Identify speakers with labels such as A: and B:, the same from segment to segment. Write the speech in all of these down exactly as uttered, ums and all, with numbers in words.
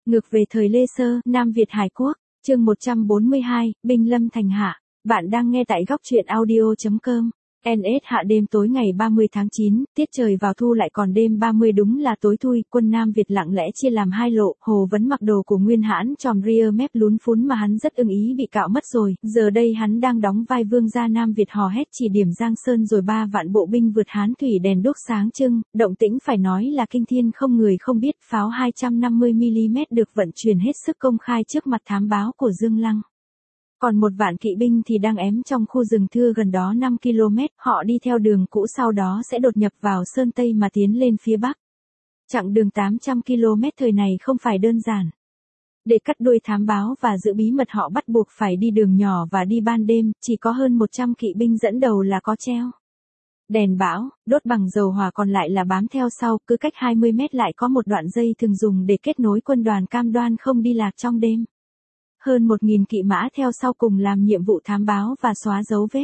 A: Ngược về thời Lê Sơ, Nam Việt Hải Quốc, chương một trăm bốn mươi hai, Binh lâm thành hạ. Bạn đang nghe tại góc truyện audio chấm com. en ét hạ đêm tối ngày ba mươi tháng chín, tiết trời vào thu lại còn đêm ba mươi đúng là tối thui, quân Nam Việt lặng lẽ chia làm hai lộ, Hồ Vấn mặc đồ của Nguyên Hãn tròm ria mép lún phún mà hắn rất ưng ý bị cạo mất rồi, giờ đây hắn đang đóng vai vương gia Nam Việt hò hét chỉ điểm Giang Sơn rồi ba vạn bộ binh vượt Hán thủy đèn đuốc sáng trưng, động tĩnh phải nói là kinh thiên không người không biết, pháo hai trăm năm mươi mi-li-mét được vận chuyển hết sức công khai trước mặt thám báo của Dương Lăng. Còn một vạn kỵ binh thì đang ém trong khu rừng thưa gần đó năm ki lô mét, họ đi theo đường cũ sau đó sẽ đột nhập vào Sơn Tây mà tiến lên phía Bắc. Chặng đường tám trăm ki lô mét thời này không phải đơn giản. Để cắt đuôi thám báo và giữ bí mật họ bắt buộc phải đi đường nhỏ và đi ban đêm, chỉ có hơn một trăm kỵ binh dẫn đầu là có treo đèn bão, đốt bằng dầu hỏa còn lại là bám theo sau, cứ cách hai mươi mét lại có một đoạn dây thường dùng để kết nối quân đoàn cam đoan không đi lạc trong đêm. Hơn một nghìn kỵ mã theo sau cùng làm nhiệm vụ thám báo và xóa dấu vết.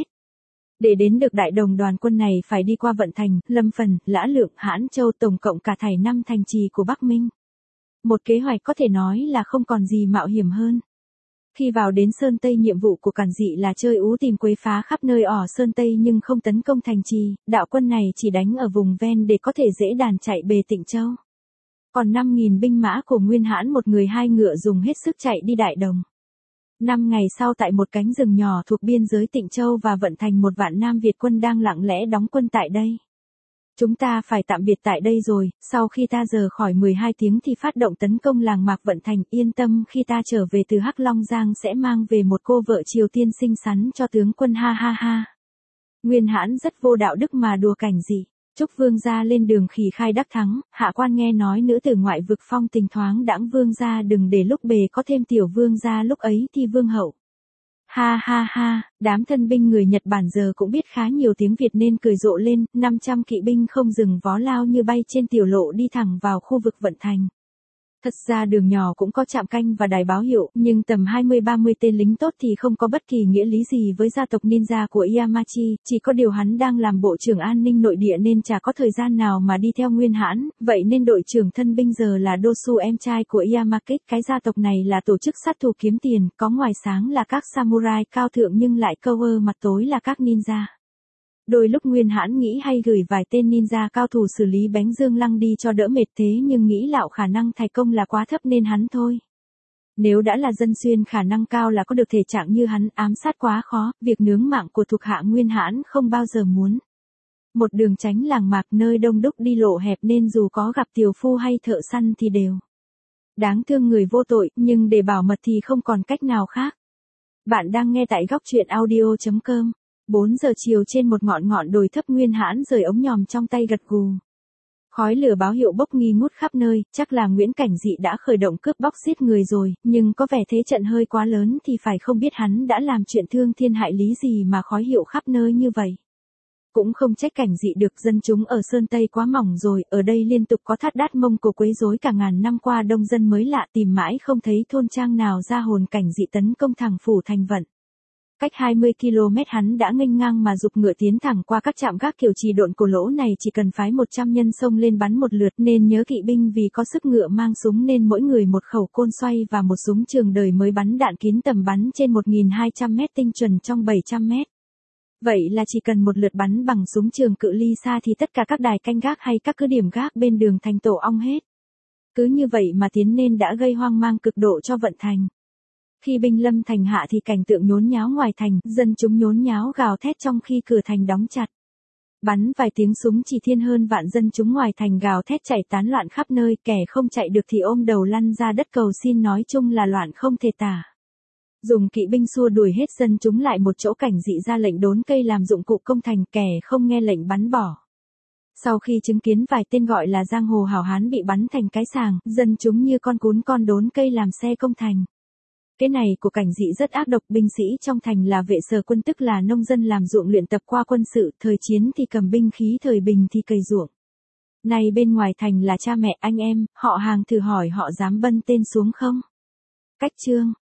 A: Để đến được đại đồng đoàn quân này phải đi qua Vận Thành, Lâm Phần, Lã Lượng, Hãn Châu, tổng cộng cả thảy năm thành trì của Bắc Minh. Một kế hoạch có thể nói là không còn gì mạo hiểm hơn. Khi vào đến Sơn Tây, nhiệm vụ của Cản Dị là chơi ú tìm quấy phá khắp nơi ở Sơn Tây nhưng không tấn công thành trì, đạo quân này chỉ đánh ở vùng ven để có thể dễ đàn chạy bề Tịnh Châu. Còn năm nghìn binh mã của Nguyên Hãn một người hai ngựa dùng hết sức chạy đi đại đồng. Năm ngày sau tại một cánh rừng nhỏ thuộc biên giới Tịnh Châu và Vận Thành một vạn Nam Việt quân đang lặng lẽ đóng quân tại đây. Chúng ta phải tạm biệt tại đây rồi, sau khi ta rời khỏi mười hai tiếng thì phát động tấn công làng mạc Vận Thành, yên tâm khi ta trở về từ Hắc Long Giang sẽ mang về một cô vợ Triều Tiên xinh xắn cho tướng quân ha ha ha. Nguyên Hãn rất vô đạo đức mà đùa Cảnh Dị. Chúc vương gia lên đường khỉ khai đắc thắng, hạ quan nghe nói nữ tử ngoại vực phong tình thoáng đãng, vương gia đừng để lúc bề có thêm tiểu vương gia lúc ấy thì vương hậu. Ha ha ha, đám thân binh người Nhật Bản giờ cũng biết khá nhiều tiếng Việt nên cười rộ lên, năm trăm kỵ binh không dừng vó lao như bay trên tiểu lộ đi thẳng vào khu vực Vận Thành. Thật ra đường nhỏ cũng có trạm canh và đài báo hiệu, nhưng tầm hai mươi ba mươi tên lính tốt thì không có bất kỳ nghĩa lý gì với gia tộc ninja của Yamachi, chỉ có điều hắn đang làm bộ trưởng an ninh nội địa nên chả có thời gian nào mà đi theo Nguyên Hãn, vậy nên đội trưởng thân binh giờ là Dosu, em trai của Yamakit. Cái gia tộc này là tổ chức sát thủ kiếm tiền, có ngoài sáng là các samurai cao thượng nhưng lại câu ơ mặt tối là các ninja. Đôi lúc Nguyên Hãn nghĩ hay gửi vài tên ninja cao thủ xử lý bánh Dương Lăng đi cho đỡ mệt, thế nhưng nghĩ lạo khả năng thành công là quá thấp nên hắn thôi. Nếu đã là dân xuyên khả năng cao là có được thể trạng như hắn, ám sát quá khó, việc nướng mạng của thuộc hạ Nguyên Hãn không bao giờ muốn. Một đường tránh làng mạc nơi đông đúc đi lộ hẹp nên dù có gặp tiểu phu hay thợ săn thì đều đáng thương người vô tội, nhưng để bảo mật thì không còn cách nào khác. Bạn đang nghe tại góc truyện audio chấm com. bốn giờ chiều trên một ngọn ngọn đồi thấp, Nguyên Hãn rời ống nhòm trong tay gật gù. Khói lửa báo hiệu bốc nghi ngút khắp nơi, chắc là Nguyễn Cảnh Dị đã khởi động cướp bóc giết người rồi, nhưng có vẻ thế trận hơi quá lớn thì phải không biết hắn đã làm chuyện thương thiên hại lý gì mà khói hiệu khắp nơi như vậy. Cũng không trách Cảnh Dị được, dân chúng ở Sơn Tây quá mỏng rồi, ở đây liên tục có Thát Đát Mông Cổ quấy rối cả ngàn năm qua, đông dân mới lạ tìm mãi không thấy thôn trang nào ra hồn. Cảnh Dị tấn công thẳng phủ thành Vận. Cách hai mươi ki lô mét hắn đã nghênh ngang mà giục ngựa tiến thẳng qua các trạm gác kiểu trì độn cổ lỗ này, chỉ cần phái một trăm nhân xông lên bắn một lượt, nên nhớ kỵ binh vì có sức ngựa mang súng nên mỗi người một khẩu côn xoay và một súng trường đời mới bắn đạn kín tầm bắn trên một nghìn hai trăm mét tinh chuẩn trong bảy trăm mét. Vậy là chỉ cần một lượt bắn bằng súng trường cự ly xa thì tất cả các đài canh gác hay các cứ điểm gác bên đường thành tổ ong hết. Cứ như vậy mà tiến nên đã gây hoang mang cực độ cho Vận Thành. Khi binh lâm thành hạ thì cảnh tượng nhốn nháo ngoài thành, dân chúng nhốn nháo gào thét trong khi cửa thành đóng chặt. Bắn vài tiếng súng chỉ thiên hơn vạn dân chúng ngoài thành gào thét chạy tán loạn khắp nơi, kẻ không chạy được thì ôm đầu lăn ra đất cầu xin, nói chung là loạn không thể tả. Dùng kỵ binh xua đuổi hết dân chúng lại một chỗ. Cảnh Dị ra lệnh đốn cây làm dụng cụ công thành, kẻ không nghe lệnh bắn bỏ. Sau khi chứng kiến vài tên gọi là giang hồ hảo hán bị bắn thành cái sàng, dân chúng như con cún con đốn cây làm xe công thành. Cái này của Cảnh Dị rất ác độc, binh sĩ trong thành là vệ sở quân, tức là nông dân làm ruộng luyện tập qua quân sự, thời chiến thì cầm binh khí, thời bình thì cày ruộng. Này bên ngoài thành là cha mẹ anh em, họ hàng, thử hỏi họ dám bân tên xuống không? Cách chương